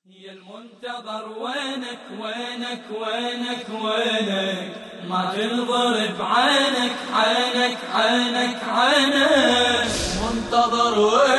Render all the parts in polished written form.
يا المنتظر وينك وينك وينك وينك، ما تنضرب عينك عينك عينك عينك. منتظر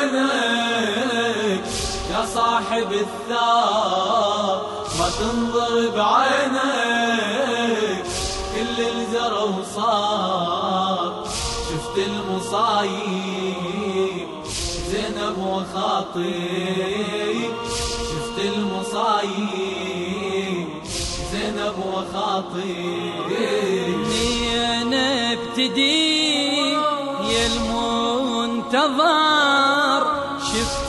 وينك يا صاحب الثار، ما تنضرب عينك. كل الجرى وصار شفت المصايب، زينب وخاطيب شفت المصايب، زينب وخاطيب. انا ابتدي يا المنتظر، شفت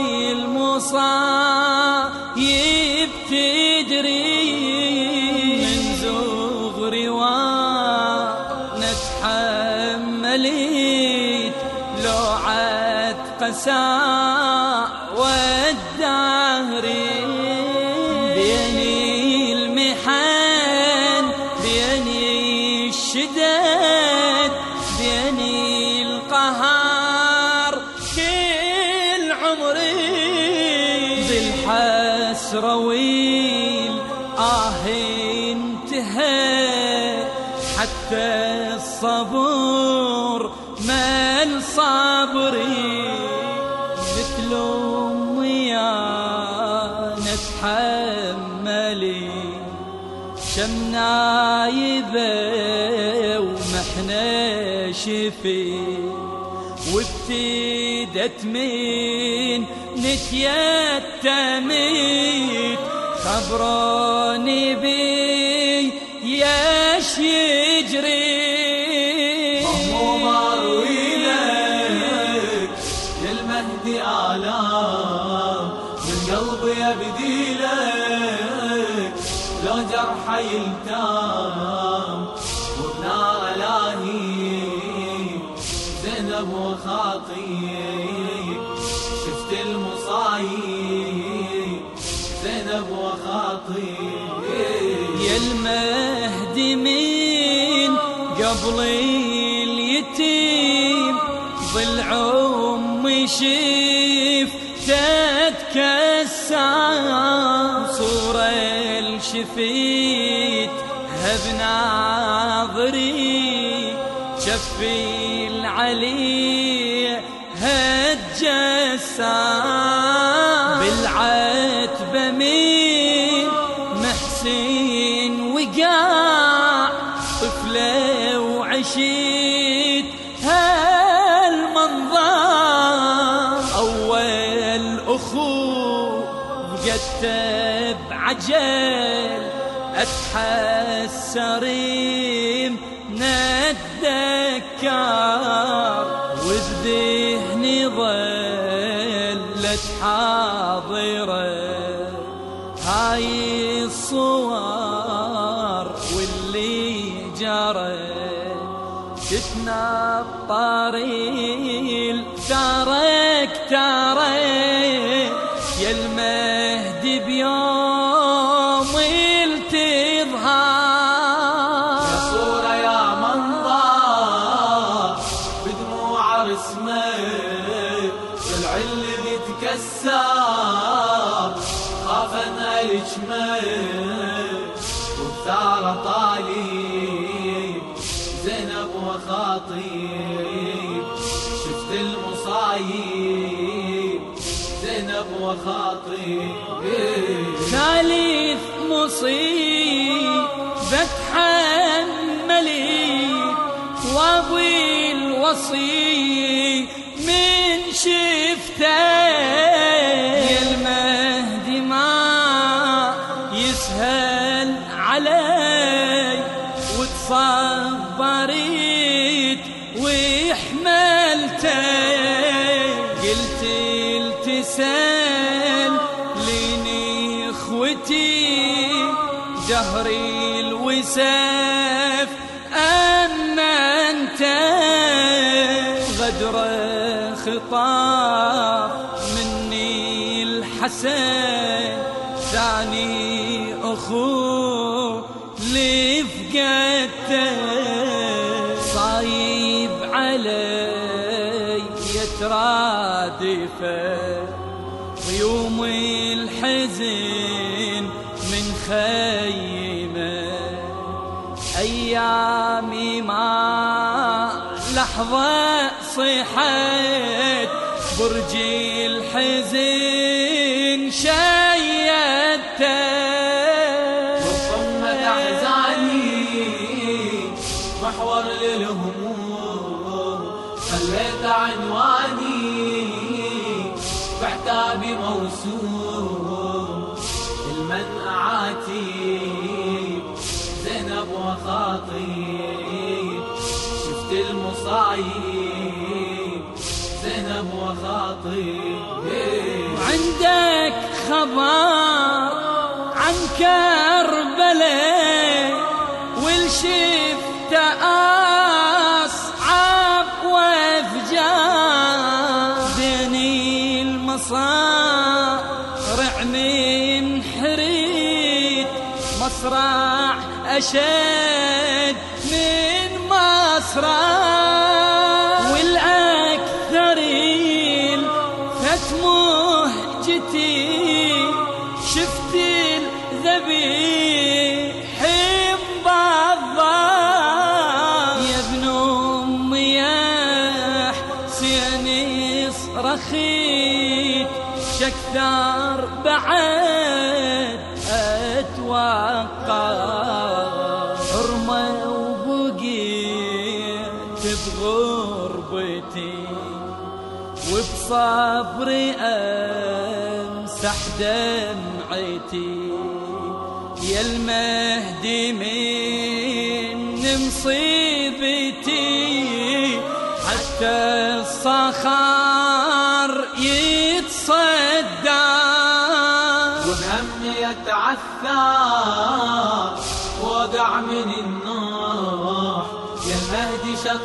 المصايب تدري من زغري وانا تحملت لوعة قساء والدهر. بيني المحن بيني الشدد بيني القهر، كل عمري بالحسرة والآه انتهى، حتى الصبر مال صبري. مثل أمي أنا اتحملي شمنايبة ومحنة شفي، وابتدت من نتيتمت خبروني بي ياش يجري. المهدي آلام من قلبي أبديلك، لو جرح يلتام وبنار لاهي. زينب وخاطيب شفت المصايب، زينب وخاطيب. يا المهدي من قبل اليتيم ضلع أمي شفته تكسر، صورة الشفيتها بناظري، شفي العلي هتجسر. بالعتبة من محسن وقع طفلة وعشيت هالمنظر. أول أخو فقدته بعجل، أتحسر نتذكر، وبذهني ظلت حاضرة هاي الصور واللي جرى. تتنطر الثرك ترى يا المهدي بيوم التظهر. يا صورة يا منظر بدموع رسمك، العل بيتكسر خاف انهلجمك، وبثارة طالب زينب وخاطيب شفت المصايب، زينب وخاطيب. ثالث مصيبة تحملت وابوي الوصي من شفته. يا المهدي ما يسهل علي، وتصبرت وحملته. قلت التسال ليني اخوتي جهري الوساف، اما انت غدر خطاف مني الحسن، ثاني اخو لفقدته. صايب علي يترادفه غيوم الحزن الحزن من خيمة، أيامي ما لحظة صيحت برج الحزن شيدته، وصمت أحزاني محور للهموم، خليت عنواني بعتابي موسوم، المنعاتي زينب وخاطيب، شفت المصايب زينب وخاطيب. وعندك خبر عن كربلاء والشفت أصعب وافجار، بيني المصارع من حريت مصرع أشد من مصرع، والأكثرين فتمهجتي شفت الذبيح بالضار، يا ابن أمي يا حسين صرخيت شكثر بعد أتوقع، حرمة وبقيت بغربتي وبصبري أمسح دمعتي، يا المهدي من مصيبتي حتى الصخر يتصدى، وبهمي يتعثر وقع من النوح، يا المهدي شد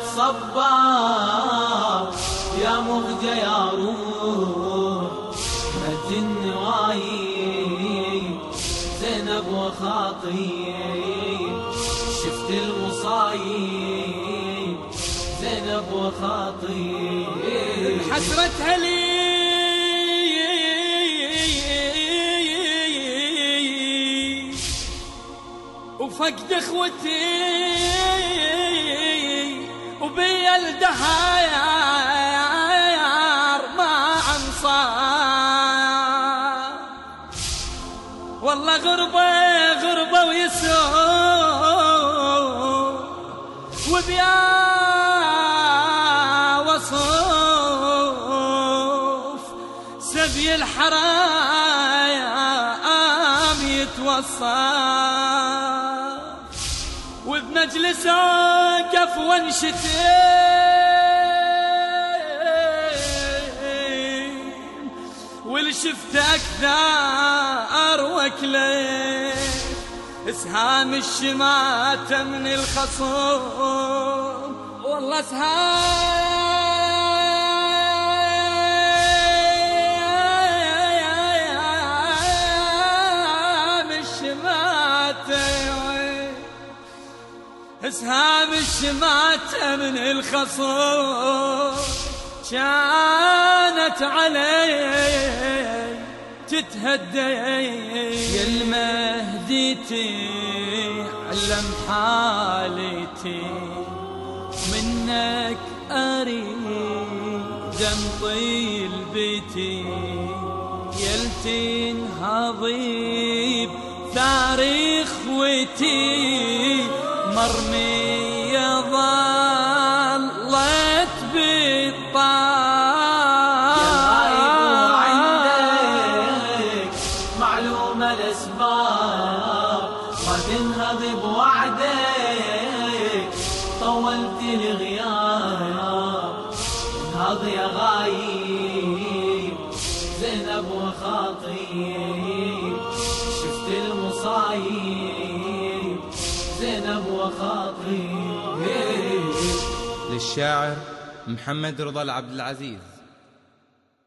صبار يا مهجة يا روح، مد النوايب زينب وخاطيب، شفت المصايب زينب وخاطيب. حسرتها لي وفقد اخوتي وبيا الدهار ما انصار، والله غربة ويسوع وبيا وصوف سبي الحرام يتوصل، وبمجلس أقف وانشتم، واللي شفت أكثر وكلي اسهام الشماتة من الخصوم، والله اسهام الشماتة اسهام الشماتة من الخصوم، كانت علي تتهدي، يا المهدي تعلم حالتي منك أريد أنطيل بيتي، يا لتنهضي بتاريخ وتي مرمية ظلت بالطار، يا غايب وعندك معلومة الأسباب ما تنهض بوعدك، طولت الغياب انهض يا غايب زينب وخاطيب، شفت المصايب زينب وخاطيب. للشاعر محمد رضا العبد العزيز.